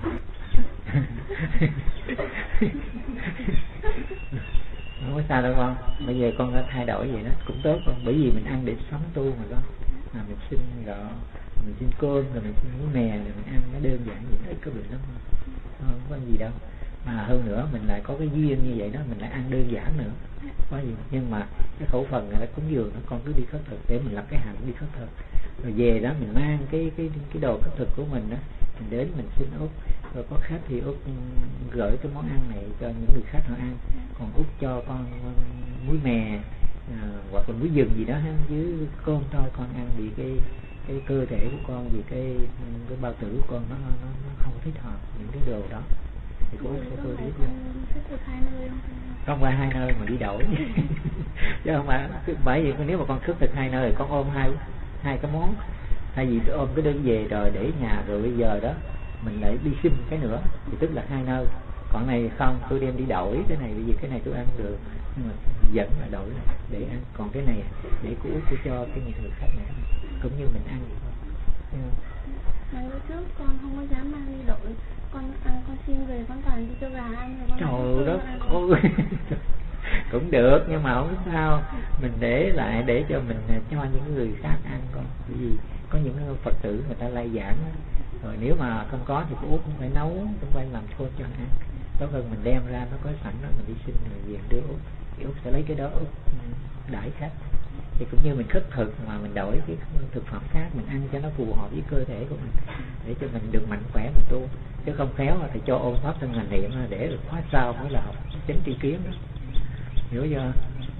Không có sao đâu con. Bây giờ con đã thay đổi vậy đó cũng tốt con, bởi vì mình ăn để sống tu mà con. Mình xin gạo, mình xin cơm, rồi mình xin muối mè, rồi mình ăn nó đơn giản vậy đó, có bệnh lắm không có gì đâu. Mà hơn nữa mình lại có cái duyên như vậy đó, mình lại ăn đơn giản nữa, có gì. Nhưng mà cái khẩu phần này là cúng dường nó, con cứ đi khất thực để mình làm cái hạnh đi khất thực, rồi về đó mình mang cái đồ khất thực của mình đó, mình đến mình xin Út, rồi có khách thì Út gửi cái món ăn này cho những người khác họ ăn, còn Út cho con muối mè hoặc là muối rừng gì đó với cơm thôi, con ăn vì cái cơ thể của con, vì cái bao tử của con nó không thích hợp những cái đồ đó thì cô Út sẽ tôi biết luôn. Không phải 2 nơi mà đi đổi chứ không phải, bởi vì nếu mà con khất thực 2 nơi con ôm hai cái món, thay vì ôm cái đơn về rồi để nhà rồi bây giờ đó mình lại đi xin cái nữa thì tức là 2 nơi. Còn này không, tôi đem đi đổi cái này, bởi vì cái này tôi ăn được nhưng mà vẫn là đổi để ăn, còn cái này để cô Út cho cái người khác nữa, cũng như mình ăn vậy thôi. Mà bữa trước con không có dám mang đi đổi, con xin về con toàn đi cho gà ăn rồi con. Trời đất ơi. Cũng được nhưng mà không sao, mình để lại để cho mình cho những người khác ăn con, bởi vì có những Phật tử người ta lai giảng rồi, nếu mà không có thì cô Út cũng phải nấu, cũng phải làm thôi cho ăn. Tốt hơn mình đem ra nó có sẵn đó, mình đi xin rồi về đưa Út thì Út sẽ lấy cái đó Út đãi khách. Thì cũng như mình khất thực mà mình đổi cái thực phẩm khác mình ăn cho nó phù hợp với cơ thể của mình, để cho mình được mạnh khỏe mà tu, chứ không khéo là thầy cho ôn pháp thân hành niệm để được khóa sau mới là học chánh tri kiến đó, hiểu chưa?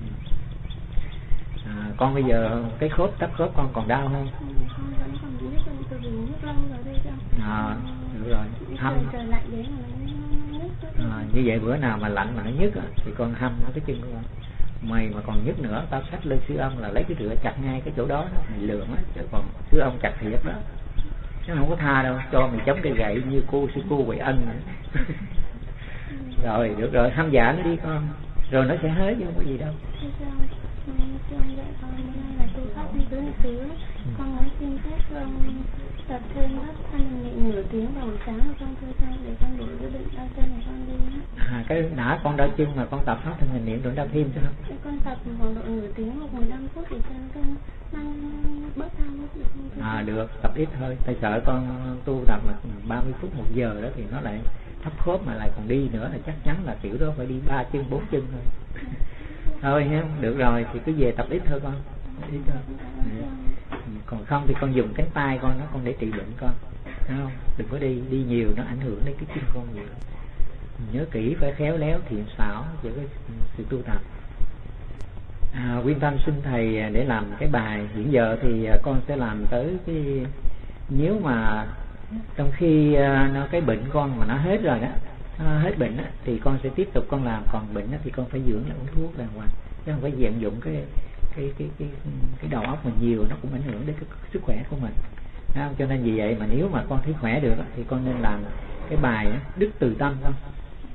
Con bây giờ cái thấp khớp con còn đau không? Được rồi, hâm. Như vậy bữa nào mà lạnh mà nó nhức thì con hâm cái chân của con. Mày mà còn nhức nữa, tao xách lên siêu âm là lấy cái rửa chặt ngay cái chỗ đó, mày lượm á, chứ còn siêu âm chặt thiệt đó, chứ không có tha đâu, cho mày chống cây gậy như sư cô Huệ Ân rồi được rồi, hâm dạ nó đi con, rồi nó sẽ hết chứ không có gì đâu. Con nói xin phép tập thêm hết thanh niệm nửa tiếng vào buổi sáng rồi con thôi sao để con đổi cái bệnh đau chân này con đi. Cái đã con đau chân mà con tập pháp thân hành niệm rồi đau thêm chứ không? Con tập khoảng độ nửa tiếng hoặc 15 phút để cho con năng bớt đau được không? Được, tập ít thôi. Tại sợ con tu tập mà 30 phút 1 giờ đó thì nó lại thấp khớp mà lại còn đi nữa là chắc chắn là kiểu đó phải đi 3 chân 4 chân thôi. Thôi ha, được rồi thì cứ về tập ít thôi con. Ít thôi. Còn không thì con dùng cánh tay con để trị bệnh con, không? Đừng có đi nhiều, nó ảnh hưởng đến cái chân con nhiều. Nhớ kỹ, phải khéo léo thiện xảo giữa cái sự tu tập. Quyên Tâm xin thầy để làm cái bài hiện giờ thì con sẽ làm tới cái, nếu mà trong khi cái bệnh con mà nó hết rồi đó, hết bệnh đó, thì con sẽ tiếp tục con làm, còn bệnh đó thì con phải dưỡng là uống thuốc đàng hoàng, chứ không phải vận dụng cái đầu óc mình nhiều, nó cũng ảnh hưởng đến cái sức khỏe của mình. Cho nên vì vậy mà nếu mà con thấy khỏe được thì con nên làm cái bài Đức Từ Tâm không?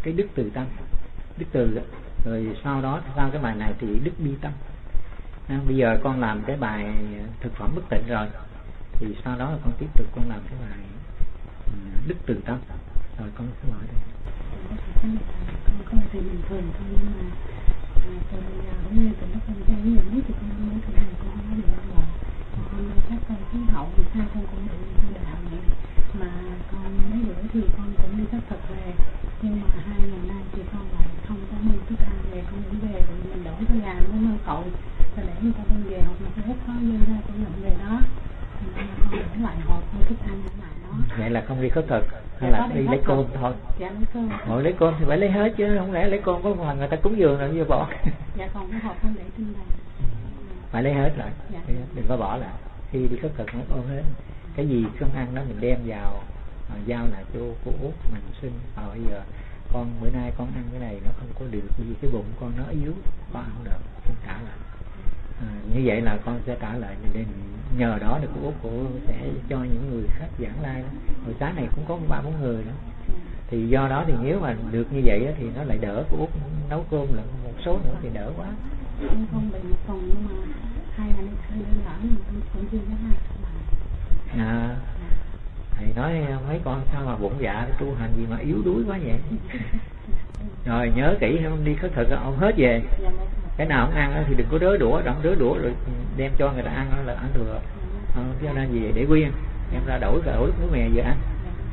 cái đức từ tâm, đức từ. Rồi sau đó sau cái bài này thì đức bi tâm. Bây giờ con làm cái bài thực phẩm bất tịnh rồi, thì sau đó là con tiếp tục con làm cái bài đức từ tâm. Rồi con sẽ hỏi đây. Con có thể bình thường thôi, nhưng mà từ bây giờ cũng như từ lúc con chơi nhiều nhất thì con mới thực hành, con không có bị đau đầu. Còn hôm nay các con khí hậu vì sao con cũng bị hư đạo này, mà con mấy bữa thì con cũng đi khất thực về, nhưng mà 2 ngày nay thì con lại không có mua thức ăn về, con cũng về rồi mình đổ cái gà nó mơ cậu rồi để người ta đem về, hoặc là cái hết khó dư ra cũng nhận về đó, thì con để lại hộp mua thức ăn để lại đó. Vậy là không đi khất thực hay là đi lấy cơm thôi? Dạ lấy cơm. Mỗi lấy cơm thì phải lấy hết chứ, không lẽ lấy cơm có phần người ta cúng dường rồi như bỏ. Dạ còn cái hộp con để trên bàn. Phải lấy hết lại, dạ. Đừng có bỏ lại. Khi đi khất thực nó ôm hết. Cái gì không ăn đó mình đem vào giao lại cho cô Út mình xin. Bây giờ con bữa nay con ăn cái này nó không có được, vì cái bụng con nó yếu, con ăn không được, con trả lại. Như vậy là con sẽ trả lại, nên nhờ đó thì cô Út cô sẽ cho những người khách giảng lai đó. Hồi sáng này cũng có 3-4 người đó. Thì do đó thì nếu mà được như vậy đó, thì nó lại đỡ, cô Út nấu cơm là một số nữa thì đỡ quá. Con không bị một phần, nhưng mà 2 ngày nay hơi đỡ, nhưng con cũng chưa có 2 ngày. Thầy nói mấy con sao mà bụng dạ tu hành gì mà yếu đuối quá vậy. Rồi nhớ kỹ không đi khất thực ông hết về. Cái nào không ăn thì đừng có đớ đũa, rồi đem cho người ta ăn là ăn thừa. Cho nên gì vậy? Để nguyên em ra đổi nước mè vừa ăn.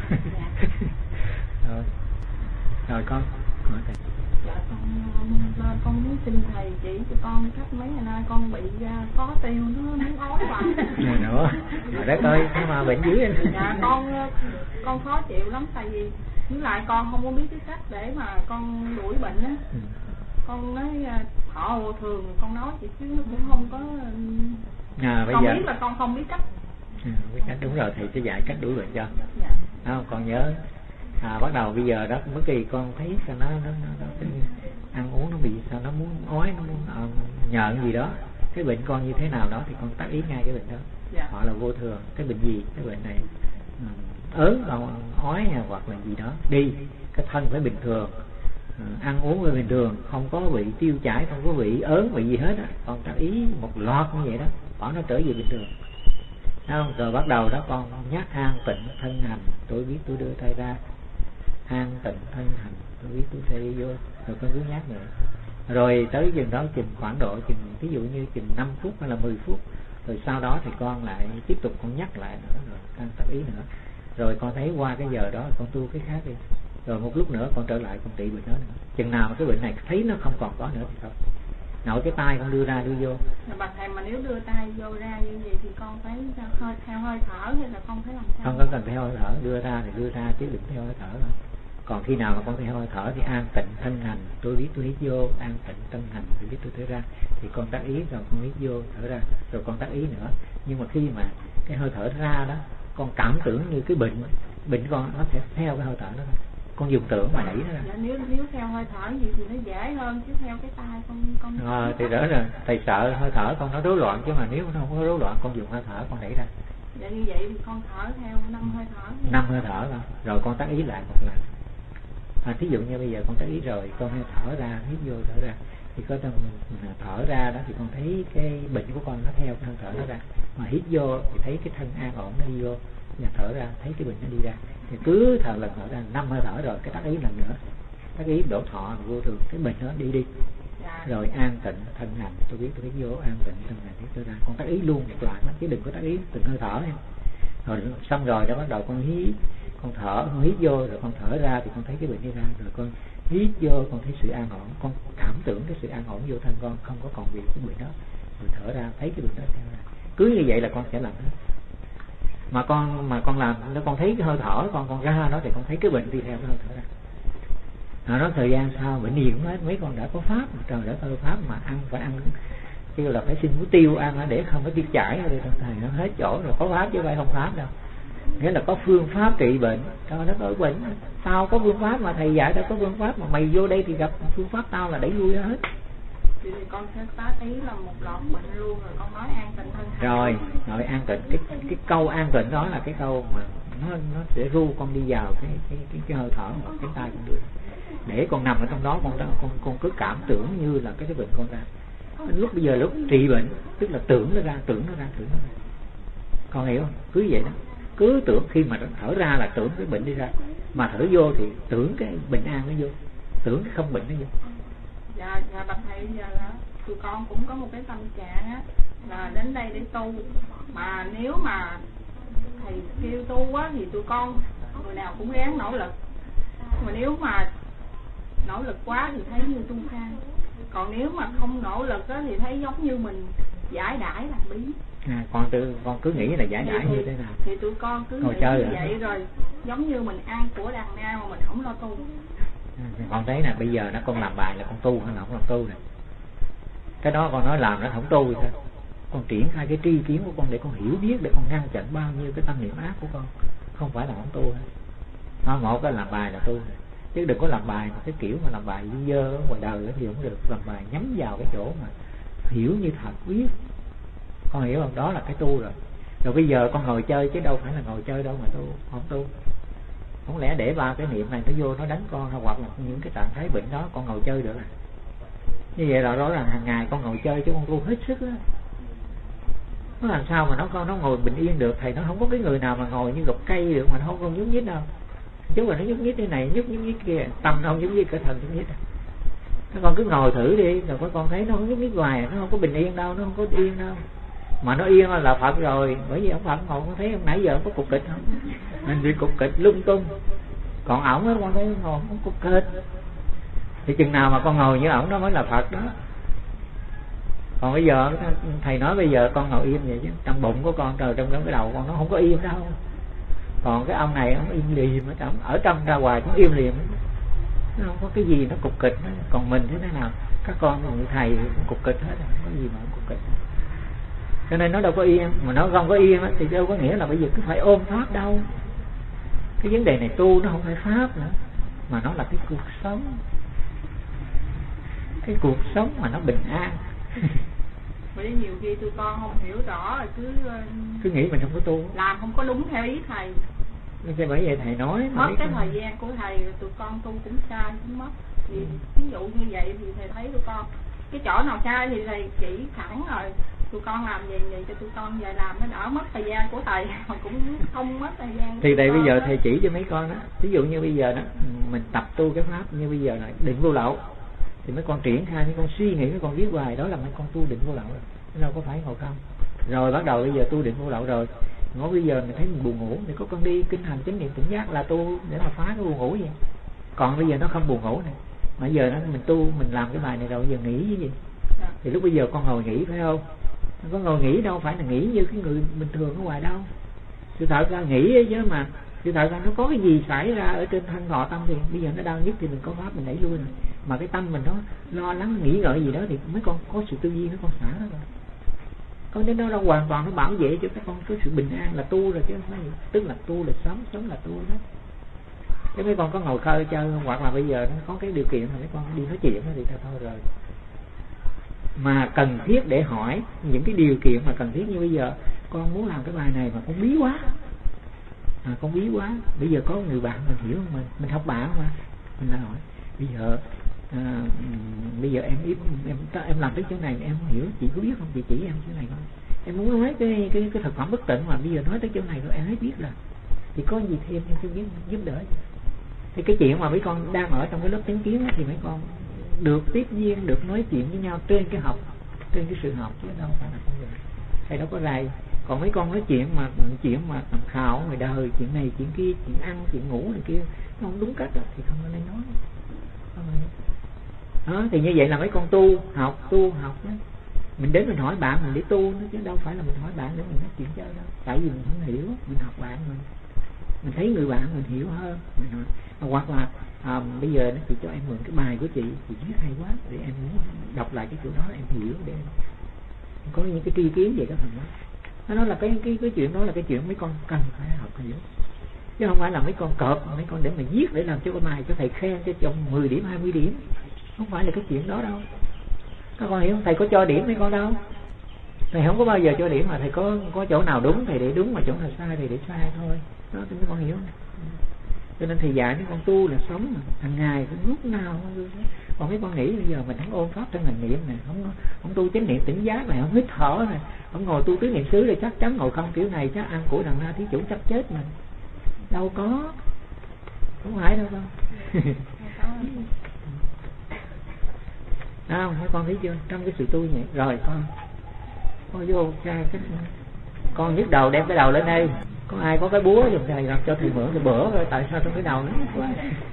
Rồi con hỏi thầy. Dạ con muốn xin thầy chỉ cho con cách mấy ngày nay con bị khó tiêu, nó muốn ói hoài. Nữa. Rồi đất ơi, sao mà bệnh dữ vậy? Dạ con khó chịu lắm, tại vì với lại con không có biết cái cách để mà con đuổi bệnh á. Con nói thọ hồ thường, con nói chị chứ nó cũng không có. Bây con giờ biết là con không biết cách. Biết cách đúng rồi, thầy sẽ dạy cách đuổi bệnh cho. Dạ. Con nhớ bắt đầu bây giờ đó bất kỳ con thấy sao nó ăn uống nó bị sao nó muốn ói, nó muốn nhợn gì đó, cái bệnh con như thế nào đó thì con tác ý ngay cái bệnh đó. Dạ. Hoặc là vô thường, cái bệnh gì, cái bệnh này ớn ói hoặc là gì đó, đi cái thân phải bình thường, ăn uống phải bình thường, không có bị tiêu chảy, không có bị ớn bị gì hết á. Con tác ý một loạt như vậy đó, bỏ nó trở về bình thường. Không? Rồi bắt đầu đó con nhắc an tịnh thân hành, tôi biết tôi đưa tay ra, an tịnh thân hành, tôi biết tôi sẽ đi vô, rồi con cứ nhắc nữa. Rồi tới chừng đó khoảng độ ví dụ như 5 phút hay là 10 phút, rồi sau đó thì con lại tiếp tục con nhắc lại nữa, rồi con tập ý nữa. Rồi con thấy qua cái giờ đó con tu cái khác đi, rồi một lúc nữa con trở lại con trị bệnh đó nữa. Chừng nào mà cái bệnh này thấy nó không còn có nữa thì thôi. Nội cái tay con đưa ra đưa vô. Bà thầy mà nếu đưa tay vô ra như vậy thì con phải theo hơi thở hay là con phải làm sao? Không có cần theo hơi thở, đưa ra thì đưa ra chứ đừng theo hơi thở thôi. Còn khi nào mà con theo hơi thở thì an tịnh thân hành, tôi biết tôi hít vô, an tịnh thân hành, tôi biết tôi thở ra, thì con tác ý rồi con hít vô thở ra, rồi con tác ý nữa. Nhưng mà khi mà cái hơi thở ra đó, con cảm tưởng như cái bệnh con nó sẽ theo cái hơi thở đó thôi. Con dùng tưởng mà đẩy nó ra. Dạ, nếu theo hơi thở gì thì nó dễ hơn, chứ theo cái tay con thì đó là thầy sợ hơi thở con nó rối loạn, chứ mà nếu nó không có rối loạn con dùng hơi thở con đẩy ra. Dạ như vậy thì con thở theo 5 hơi thở. 5 hơi thở rồi con tác ý lại một lần. Thí dụ như bây giờ con tác ý rồi con thở ra, hít vô thở ra, thì có trong thở ra đó thì con thấy cái bệnh của con nó theo cái hơi thở nó ra, mà hít vô thì thấy cái thân an ổn nó đi vô, và thở ra thấy cái bệnh nó đi ra. Thì cứ thở lần thở ra 5 hơi thở rồi cái tác ý lần nữa, tác ý đổ thọ vô thường, cái bệnh nó đi. Dạ. Rồi an tịnh thân hành, tôi biết tôi hít vô, an tịnh thân hành hít ra, con tác ý luôn một loạt chứ đừng có tác ý từng hơi thở nha. Rồi xong rồi đó bắt đầu con hít, con thở, con hít vô rồi con thở ra thì con thấy cái bệnh đi ra, rồi con hít vô con thấy sự an ổn, con cảm tưởng cái sự an ổn vô thân con, không có còn bị cái bệnh đó, rồi thở ra thấy cái bệnh đó theo ra. Cứ như vậy là con sẽ làm hết. Mà con làm nó con thấy cái hơi thở con ra đó thì con thấy cái bệnh đi theo cái hơi thở ra. Nó thời gian sau bệnh gì cũng hết, mấy con đã có pháp, trời đã có pháp mà ăn phải ăn kêu là phải xin muối tiêu ăn để không có tiêu chảy rồi thầy nó hết chỗ rồi, có pháp chứ phải không pháp đâu. Nghĩa là có phương pháp trị bệnh. Trời đất ơi, bệnh tao có phương pháp mà thầy dạy tao có phương pháp, mà mày vô đây thì gặp phương pháp tao là đẩy lui hết. Thì con sẽ tác ý là một loạt bệnh luôn, rồi con nói an tịnh thân hành. Rồi an tịnh, cái câu an tịnh đó là cái câu mà nó sẽ ru con đi vào cái hơi thở mà cái tay con đưa. để con nằm ở trong đó, con cứ cảm tưởng như là cái bệnh con ra. Lúc bây giờ lúc trị bệnh tức là tưởng nó ra. Con hiểu không? Cứ vậy đó, cứ tưởng khi mà thở ra là tưởng cái bệnh đi ra, mà thở vô thì tưởng cái bình an nó vô, tưởng cái không bệnh nó vô. Dạ bạch thầy, giờ là tụi con cũng có một cái tâm trạng á là đến đây để tu, mà nếu mà thầy kêu tu á thì tụi con người nào cũng ráng nỗ lực, mà nếu mà nỗ lực quá thì thấy như tung khang, còn nếu mà không nỗ lực á thì thấy giống như mình giải đãi làm bí. Con cứ nghĩ là giải đãi như thế nào thì tụi con cứ nghĩ như vậy rồi giống như mình ăn của đàn na mà mình không lo tu. Con thấy nè, bây giờ nó con làm bài là con tu hay là không làm tu nè, cái đó con nói làm nó không tu gì thôi. Con triển khai cái tri kiến của con để con hiểu biết, để con ngăn chặn bao nhiêu cái tâm niệm ác của con, không phải là không tu. Một cái làm bài là tu, chứ đừng có làm bài mà cái kiểu mà làm bài dơ ở ngoài đời thì không được. Làm bài nhắm vào cái chỗ mà hiểu như thật biết, con hiểu không? Đó là cái tu rồi. Rồi bây giờ con ngồi chơi chứ đâu phải là ngồi chơi đâu mà tu, không tu. Không lẽ để ba cái niệm này nó vô nó đánh con, hoặc là những cái trạng thái bệnh đó con ngồi chơi được à? Như vậy là đó là hàng ngày con ngồi chơi chứ con tu hết sức đó. Nó làm sao mà nó ngồi bình yên được? Thầy nó không có cái người nào mà ngồi như gọc cây được mà nó không còn nhúc nhích đâu. Chứ mà nó nhúc nhích thế này, nhúc nhích kia, tâm nó không nhúc nhích, cái thần nhúc nhích. Con cứ ngồi thử đi, rồi con thấy nó không nhúc nhích hoài, nó không có bình yên đâu, nó không có yên đâu. Mà nó yên là Phật rồi, bởi vì ông Phật ngồi con thấy ông nãy giờ không có cục kịch không? Mình bị cục kịch lung tung. Còn ổng á con thấy ngồi không có cục kịch. Thì chừng nào mà con ngồi như ổng đó mới là Phật đó. Còn bây giờ thầy nói bây giờ con ngồi im vậy chứ trong bụng của con, trời, trong cái đầu con nó không có im đâu. Còn cái ông này ông im lìm ở trong ra ngoài cũng im lìm, nó không có cái gì nó cục kịch. Còn mình thế nào? Các con như thầy cũng cục kịch hết, không có gì mà cục kịch. Cho nên nó đâu có yên, mà nó không có yên thì đâu có nghĩa là bây giờ cứ phải ôm pháp đâu. Cái vấn đề này tu nó không phải pháp nữa, mà nó là cái cuộc sống. Cái cuộc sống mà nó bình an. Bởi vì nhiều khi tụi con không hiểu rõ rồi cứ nghĩ mình không có tu, làm không có đúng theo ý thầy. Nên bởi vậy thầy nói mất cái thời gian của thầy, tụi con tu cũng sai cũng mất. Thì ví dụ như vậy thì thầy thấy tụi con cái chỗ nào sai thì thầy chỉ thẳng rồi, tụi con làm gì cho tụi con về làm nó đỡ mất thời gian của thầy, mà cũng không mất thời gian. Thì đây bây giờ thầy chỉ cho mấy con đó, ví dụ như bây giờ đó mình tập tu cái pháp như bây giờ là định vô lậu, thì mấy con triển khai, mấy con suy nghĩ, mấy con viết bài, đó là mấy con tu định vô lậu rồi, đâu có phải ngồi không. Rồi bắt đầu bây giờ tu định vô lậu rồi, ngó bây giờ mình thấy mình buồn ngủ thì có con đi kinh hành chánh niệm tỉnh giác là tu để mà phá cái buồn ngủ vậy. Còn bây giờ nó không buồn ngủ này, mà giờ nó mình tu, mình làm cái bài này rồi giờ nghĩ cái gì? Thì lúc bây giờ con ngồi nghĩ phải không? Con ngồi nghĩ đâu phải là nghĩ như cái người bình thường ở ngoài đâu. Sự thật ra nghĩ chứ mà sự thật ra nó có cái gì xảy ra ở trên thân thọ tâm thì bây giờ nó đau nhất thì mình có pháp mình đẩy lui rồi. Mà cái tâm mình nó lo lắng nghĩ ngợi gì đó thì mấy con có sự tư duy nó con xả nó rồi. Con đến đó nó hoàn toàn nó bảo vệ cho các con có sự bình an là tu rồi chứ không phải. Tức là tu là sống là tu đó. Thế mấy con có ngồi khơi chơi hoặc là bây giờ nó có cái điều kiện mà mấy con đi nói chuyện thì thôi rồi. Mà cần thiết để hỏi những cái điều kiện mà cần thiết, như bây giờ con muốn làm cái bài này mà con bí quá, con bí quá, bây giờ có người bạn mình hiểu không, mình học bạn mà mình lại hỏi bây giờ em làm cái chỗ này em không hiểu, chị có biết không, chị chỉ em chỗ này không, em muốn nói cái thực phẩm bất tịnh mà bây giờ nói tới chỗ này rồi em hết biết rồi, thì có gì thêm em sẽ giúp đỡ. Thì cái chuyện mà mấy con đang ở trong cái lớp chánh kiến thì mấy con được tiếp duyên, được nói chuyện với nhau trên cái học, trên cái sự học chứ đâu phải là con người. Thầy đâu có rầy. Còn mấy con nói chuyện mà tầm khảo ngoài đời, chuyện này chuyện kia, chuyện ăn chuyện ngủ này kia nó không đúng cách đó, thì không nên nói. Đó, thì như vậy là mấy con tu học đó. Mình đến mình hỏi bạn mình để tu nữa, chứ đâu phải là mình hỏi bạn để mình nói chuyện chơi đâu. Tại vì mình không hiểu, mình học bạn mình thấy người bạn mình hiểu hơn mình hỏi. Hoặc là bây giờ nó chị cho em mượn cái bài của chị viết hay quá, để em muốn đọc lại cái chỗ đó em hiểu, để em có những cái tri kiến về cái phần đó. Nó nói là cái chuyện đó là cái chuyện mấy con cần phải học hiểu, chứ không phải là mấy con cọp mấy con để mà viết để làm cho cái bài cho thầy khen cho trong 10 điểm 20 điểm, không phải là cái chuyện đó đâu. Các con hiểu không? Thầy có cho điểm mấy con đâu, thầy không có bao giờ cho điểm, mà thầy có chỗ nào đúng thầy để đúng, mà chỗ nào sai thầy để sai thôi. Đó thì mấy con hiểu không? Cho nên thầy dạy mấy con tu là sống hàng ngày cũng lúc nào. Còn mấy con nghĩ bây giờ mình không ôn pháp trong hành niệm này, không tu chánh niệm tỉnh giác này, không hít thở này, không ngồi tu tứ niệm xứ thì chắc chắn ngồi không kiểu này chắc ăn của đằng na thí chủ chắc chết mình. Đâu có, không phải đâu con. Không, mấy con thấy chưa, trong cái sự tu vậy. Rồi con vô ra cái con nhức đầu đem cái đầu lên đây. Có ai có cái búa dùng thầy làm cho thầy mượn cái bữa rồi tại sao trong cái đầu nó quá.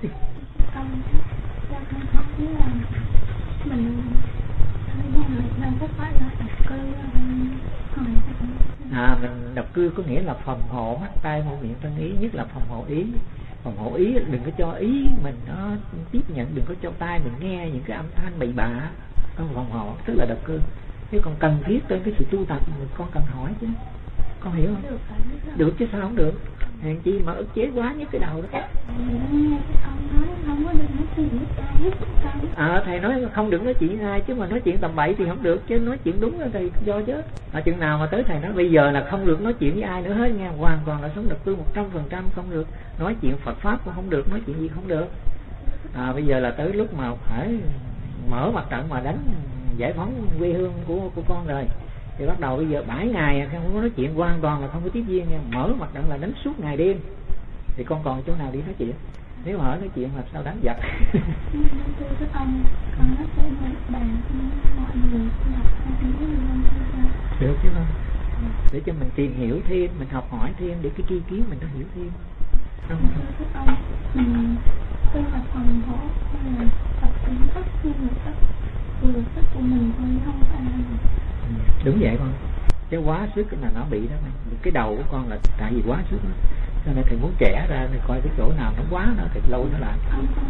Mình độc cư có nghĩa là phòng hộ mắt tai mũi miệng thân ý, nhất là phòng hộ ý. Phòng hộ ý đừng có cho ý mình nó tiếp nhận, đừng có cho tai mình nghe những cái âm thanh bậy bạ. Con phòng hộ tức là độc cư. Nếu con cần thiết tới cái sự tu tập con cần hỏi chứ, con hiểu không? Được chứ sao không được? Hèn chi mà ức chế quá nhất cái đầu đó. Thầy nói không được nói chuyện với ai, chứ mà nói chuyện tầm bậy thì không được, chứ nói chuyện đúng thì do chứ. Chừng nào mà tới thầy nói bây giờ là không được nói chuyện với ai nữa hết nha, hoàn toàn là sống độc cư 100%, không được nói chuyện Phật pháp cũng không được, nói chuyện gì không được. Bây giờ là tới lúc mà phải mở mặt trận mà đánh giải phóng quê hương của con rồi. Thì bắt đầu bây giờ 7 ngày không có nói chuyện, hoàn toàn là không có tiếp viên nha. Mở mặt trận là đánh suốt ngày đêm. Thì con còn chỗ nào đi nói chuyện? Nếu mà hỏi nói chuyện là sao đánh giặc. Được chứ không? Để cho mình tìm hiểu thêm, mình học hỏi thêm, để cái tri kiến mình nó hiểu thêm. Không? Tôi là phòng hộ, là tập tính tất nhiên là tất vừa sức của mình thôi, không phải là đúng vậy con. Cái quá sức là nó bị đó. Cái đầu của con là tại vì quá sức đó. Cho nên thầy muốn trẻ ra để coi cái chỗ nào nó quá nó thì lâu nó lại.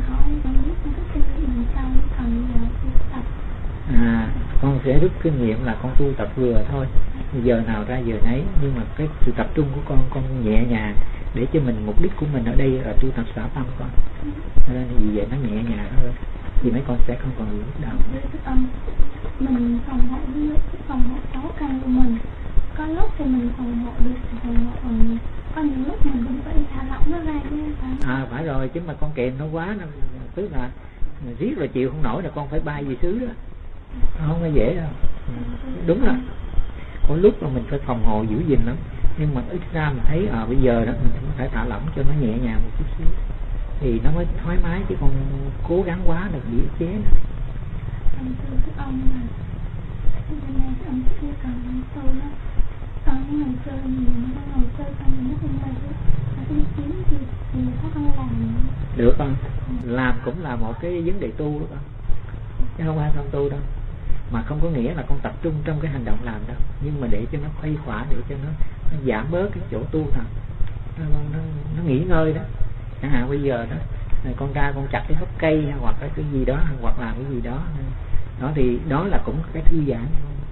Con sẽ rút kinh nghiệm là con tu tập vừa thôi, giờ nào ra giờ nấy, nhưng mà cái sự tập trung của con nhẹ nhàng để cho mình, mục đích của mình ở đây là tu tập xả tâm con. Cho nên vì vậy nó nhẹ nhàng hơn thì mấy con sẽ không còn bị nhức đầu. Mình phòng hộ 6 căn của mình, có lúc thì mình phòng hộ được, phòng hộ có những lúc mình cũng phải thả lỏng nó ra chứ. Phải rồi, chứ mà con kèm nó quá, nó tức là riết rồi chịu không nổi là con phải bay về xứ đó, không có dễ đâu. Đúng rồi, có lúc là mình phải phòng hộ giữ gìn lắm, nhưng mà ít ra mình thấy bây giờ đó mình phải thả lỏng cho nó nhẹ nhàng một chút xíu thì nó mới thoải mái, chứ con cố gắng quá là bị ức chế nữa. Ông mà ông chưa cần tôi đó, con ngồi chơi nhiều, nó ngồi chơi xong nó không mệt, nó đi kiếm thì có con làm được không? Làm cũng là một cái vấn đề tu đó con, chứ không phải không tu đâu, mà không có nghĩa là con tập trung trong cái hành động làm đâu, nhưng mà để cho nó khuây khỏa, để cho nó giảm bớt cái chỗ tu thật, nó nghỉ ngơi đó. Chẳng hạn bây giờ đó con ra con chặt cái gốc cây hoặc cái gì đó, hoặc làm cái gì đó thì đó là cũng cái thư giãn,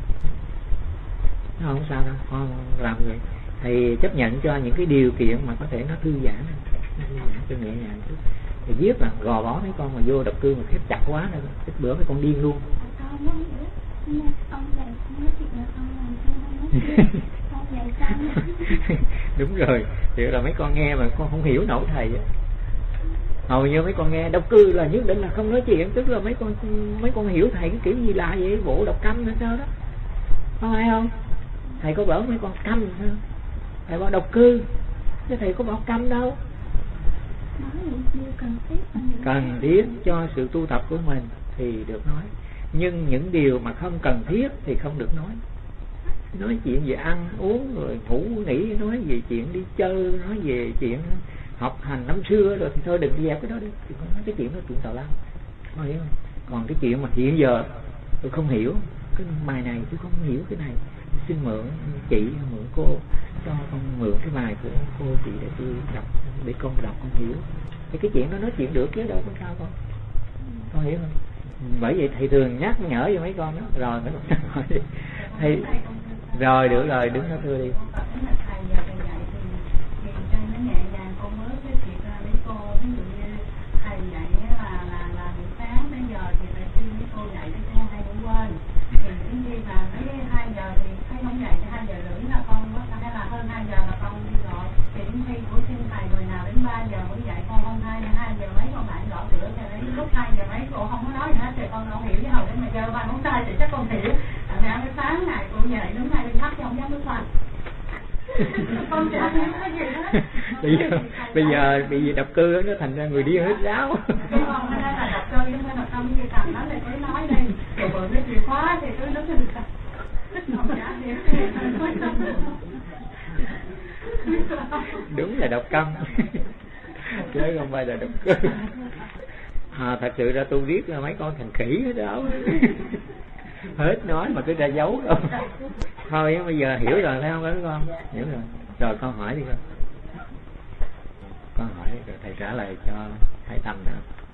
nó không sao đâu. Con làm vậy thì chấp nhận cho những cái điều kiện mà có thể nó thư giãn cho nhẹ nhàng chút. Thì biết là gò bó mấy con mà vô độc cư mà khép chặt quá nữa, cái bữa mấy con điên luôn. Đúng rồi, thì là mấy con nghe mà con không hiểu nổi thầy. Hầu như mấy con nghe độc cư là nhất định là không nói chuyện, tức là mấy con hiểu thầy cái kiểu gì lạ vậy, bộ độc câm hay sao đó, không ai không? Thầy có bảo mấy con câm sao? Thầy bảo độc cư, chứ thầy có bảo câm đâu. Cần thiết cho sự tu tập của mình thì được nói, nhưng những điều mà không cần thiết thì không được nói. Nói chuyện về ăn uống rồi ngủ nghỉ, nói về chuyện đi chơi, nói về chuyện học hành năm xưa rồi thì thôi đừng dẹp cái đó đi. Nói cái chuyện đó chuyện tào lao, không hiểu không? Còn cái chuyện mà hiện giờ tôi không hiểu cái bài này, tôi không hiểu cái này, xin mượn chị, mượn cô cho con mượn cái bài của cô chị để tôi đọc, để con đọc con hiểu. Thì cái chuyện đó nói chuyện được chứ đâu có sao con hiểu không? Bởi vậy thầy thường nhắc nhở cho mấy con đó. Rồi mấy con hỏi đi thầy, rồi được rồi, đứng đó thưa đi. giờ mấy cô không có nói gì hết thì con đâu hiểu chứ hồi đến mà giờ ba ngón tay thì chắc con hiểu. Thành ra cái sáng ngày cô dậy đứng ngay đi thắp chứ không dám bước qua. Con chả hiểu cái gì hết. Bây giờ độc cư nó thành ra người điên hết giáo. Cái con nó là độc cư chứ không phải độc tâm gì cầm nó là cứ nói đi. Rồi bữa cái chìa khóa thì cứ đứng lên được. Không chả hiểu. Đúng là độc câm. Chứ không phải là độc cư. Thật sự ra tu viết là mấy con thành khỉ hết đó. Hết nói mà cứ ra giấu không. Thôi bây giờ hiểu rồi phải không các con? Hiểu rồi. Rồi con hỏi đi con. Con hỏi rồi thầy trả lời cho thầy Tâm nữa.